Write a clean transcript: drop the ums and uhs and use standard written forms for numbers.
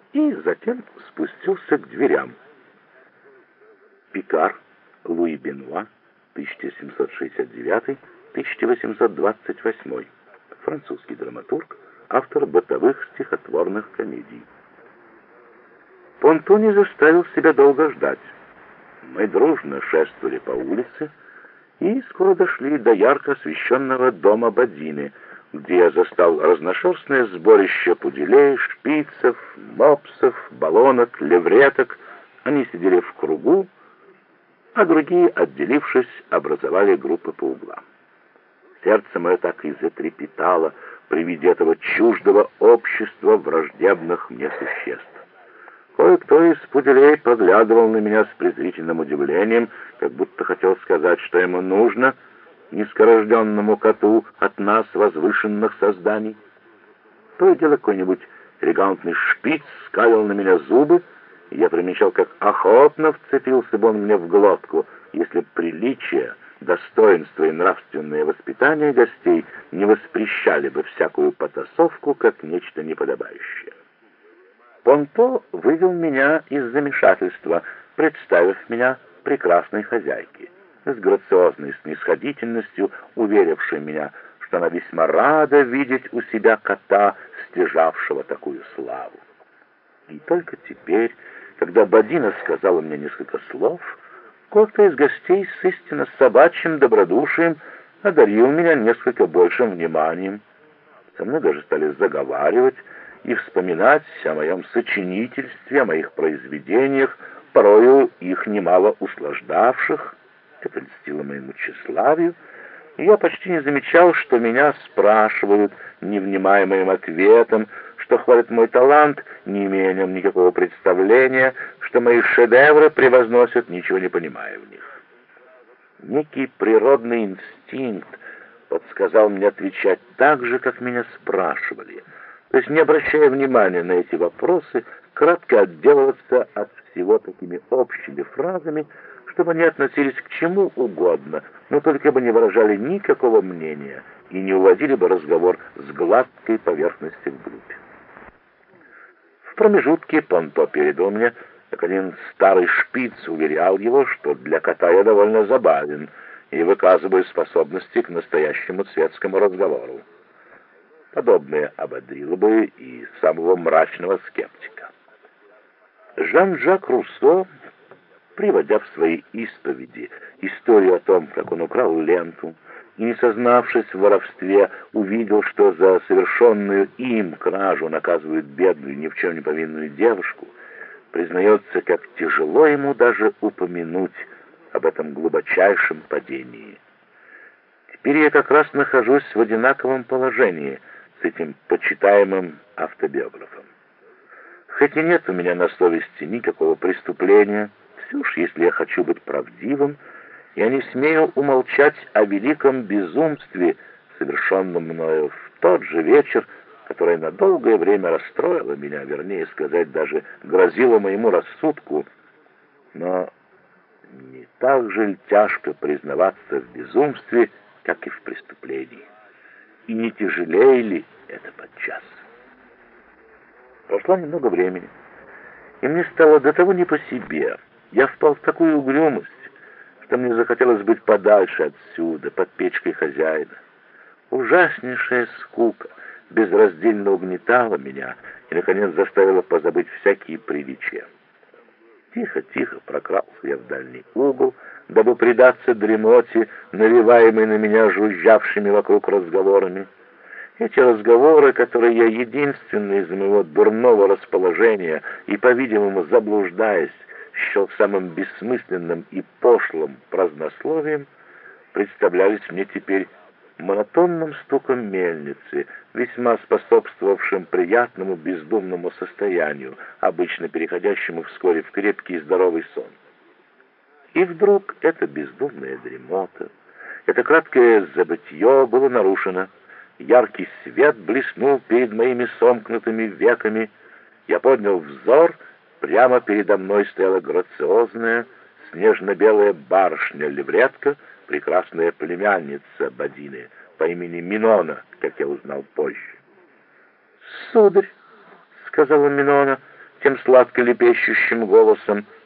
и затем спустился к дверям. Пикар, Луи Бенуа, 1769-1828, французский драматург, автор бытовых стихотворных комедий. Понто не заставил себя долго ждать. Мы дружно шествовали по улице и скоро дошли до ярко освещенного дома Бодины, где я застал разношерстное сборище пуделей, шпицев, мопсов, баллонок, левреток. Они сидели в кругу, а другие, отделившись, образовали группы по углам. Сердце мое так и затрепетало при виде этого чуждого общества враждебных мне существ. Кое-кто из пуделей поглядывал на меня с презрительным удивлением, как будто хотел сказать, что ему нужно, низкорожденному коту от нас, возвышенных созданий. То и дело какой-нибудь элегантный шпиц скалил на меня зубы, и я примечал, как охотно вцепился бы он мне в глотку, если приличие, достоинство и нравственное воспитание гостей не воспрещали бы всякую потасовку как нечто неподобающее. Понто вывел меня из замешательства, представив меня прекрасной хозяйке, с грациозной снисходительностью уверившей меня, что она весьма рада видеть у себя кота, стяжавшего такую славу. И только теперь, когда Бодина сказала мне несколько слов, кто-то из гостей с истинно собачьим добродушием одарил меня несколько большим вниманием. Со мной даже стали заговаривать и вспоминать о моем сочинительстве, о моих произведениях, порою их немало услаждавших. Это льстило моему тщеславию, и я почти не замечал, что меня спрашивают, не внимая моим ответом, что хвалят мой талант, не имея о нем никакого представления, что мои шедевры превозносят, ничего не понимая в них. Некий природный инстинкт подсказал мне отвечать так же, как меня спрашивали, то есть, не обращая внимания на эти вопросы, кратко отделываться от всего такими общими фразами, чтобы они относились к чему угодно, но только бы не выражали никакого мнения и не уводили бы разговор с гладкой поверхности вглубь. В промежутке Понто передал мне, как один старый шпиц уверял его, что для кота я довольно забавен и выказываю способности к настоящему светскому разговору. Подобное ободрило бы и самого мрачного скептика. Жан-Жак Руссо, приводя в своей исповеди историю о том, как он украл ленту, и, не сознавшись в воровстве, увидел, что за совершенную им кражу наказывают бедную, ни в чем не повинную девушку, признается, как тяжело ему даже упомянуть об этом глубочайшем падении. Теперь я как раз нахожусь в одинаковом положении с этим почитаемым автобиографом. Хоть и нет у меня на совести никакого преступления, все уж если я хочу быть правдивым, я не смею умолчать о великом безумстве, совершенном мною в тот же вечер, которое на долгое время расстроило меня, вернее сказать, даже грозило моему рассудку. Но не так же тяжко признаваться в безумстве, как и в преступлении. И не тяжелее ли это подчас? Прошло немного времени, и мне стало до того не по себе. Я впал в такую угрюмость, что мне захотелось быть подальше отсюда, под печкой хозяина. Ужаснейшая скука безраздельно угнетала меня и, наконец, заставила позабыть всякие приличия. Тихо-тихо прокрался я в дальний угол, дабы предаться дремоте, навеваемой на меня жужжавшими вокруг разговорами. Эти разговоры, которые я единственный из моего дурного расположения и, по-видимому, заблуждаясь, счел самым бессмысленным и пошлым празднословием, представлялись мне теперь монотонным стуком мельницы, весьма способствовавшим приятному бездумному состоянию, обычно переходящему вскоре в крепкий и здоровый сон. И вдруг эта бездумная дремота, это краткое забытье было нарушено. Яркий свет блеснул перед моими сомкнутыми веками. Я поднял взор, прямо передо мной стояла грациозная, снежно-белая барышня-левретка, прекрасная племянница Бодины по имени — как я узнал позже. «Сударь», — сказала Минона, тем сладко лепещущим голосом,